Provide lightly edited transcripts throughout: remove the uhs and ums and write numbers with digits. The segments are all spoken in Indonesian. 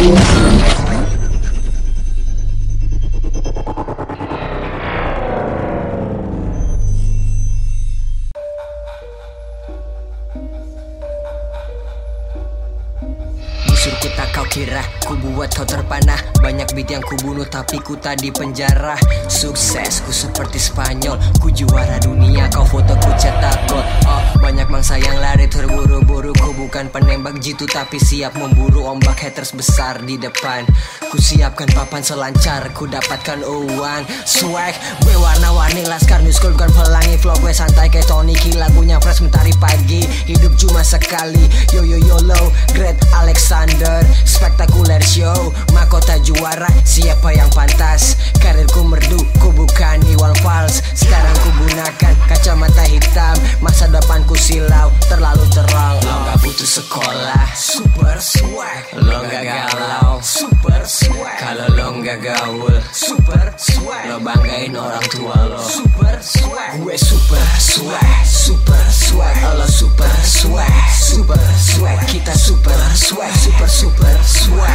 Musuhku tak kau kira, ku buat kau terpanah. Banyak beat yang ku bunuh tapi ku tak di penjara. Sukses, ku seperti Spanyol, ku juara dunia, kau foto ku cetak gol. Oh, banyak mangsa yang lari terburu-buru. Ku bukan penembak jitu tapi siap memburu ombak haters besar di depan. Ku siapkan papan selancar, ku dapatkan uang. Swag, gue warna-warni laskar new school, bukan pelangi. Flow gue santai kayak Tony Ki, lagunya fresh mentari pagi. Hidup cuma sekali, yo yo YOLO. Great Alexander, spektakuler show. Mahkota juara, siapa yang pantas? Karirku merdu, ku bukan Iwan Fals. Sekarang ku gunakan kacamata hitam. Masa depanku silau, terlalu terang. Lo gak butuh sekolah, super swag. Lo gak galau, super swag. Kalau lo gak gaul, super swag. Lo banggain orang tua lo, super swag. Gue super swag, super swag. Lo super swag, super swag. Kita super swag, super super swag.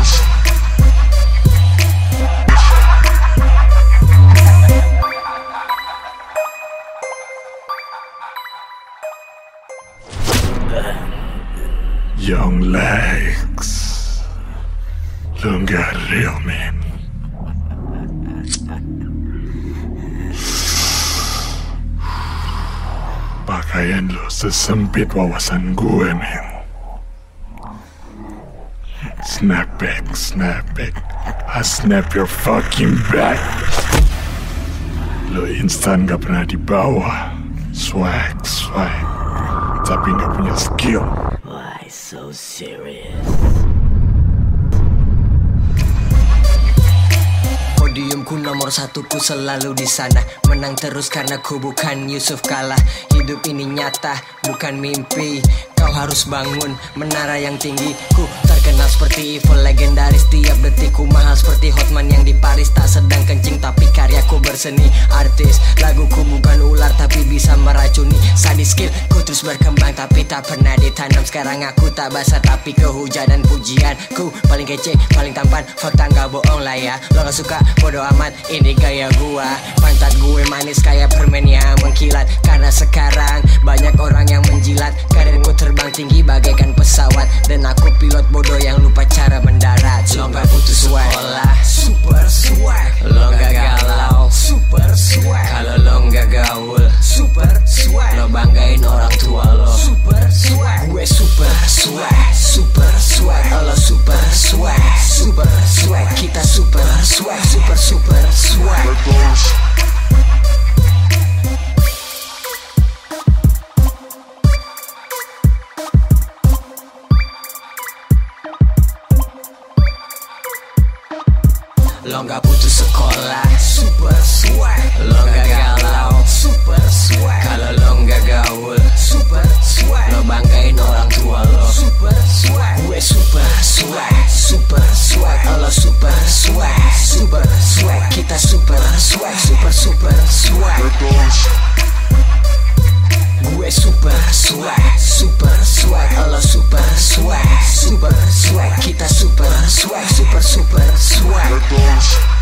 Young Legs, lo gak real man. Pakaian lo sesempit wawasan gue men. Snapback, snapback, I snap your fucking back. Lo instan gak pernah dibawa. Swag, swag, tapi gak punya skill. Why so serious? Podiumku nomor satu, ku selalu di sana. Menang terus karena ku bukan Yusuf Kala. Hidup ini nyata, bukan mimpi. Kau harus bangun menara yang tinggi. Ku terkenal seperti evil, legendaris tiap detikku. Mahal seperti Hotman yang di Paris. Tak sedang kencing tapi karyaku berseni. Artis, laguku bukan ular tapi bisa meracuni. Sadis skill, ku terus berkembang tapi tak pernah ditanam. Sekarang aku tak basah tapi kehujanan pujian. Ku paling kece, paling tampan, fakta gak bohong lah ya. Lo gak suka, bodo amat, ini gaya gua. Pantat gue manis kayak permen yang mengkilat. Karena sekarang banyak orang yang menjilat. Karirku terbang tinggi bagaikan pesawat. Dan aku pilot bodoh yang lupa cara mendarat. Lo gak butuh sekolah, super swag. Lo gak galau, super swag. Kalau lo gak gaul, super swag. Lo banggain orang tua lo, super swag. Gue super swag, super swag. Lo super swag, super swag. Kita super swag, super super swag. Lo gak butuh sekolah, super swag. Lo gak galau, super swag. Kalau lo gak gaul, super swag. Lo banggain orang tua lo, super swag. Gue super swag, super swag. Lo super swag, super swag. Kita super swag, super super swag. Gue super swag, super swag. Lo super swag, super swag. Kita super swag, super super swag.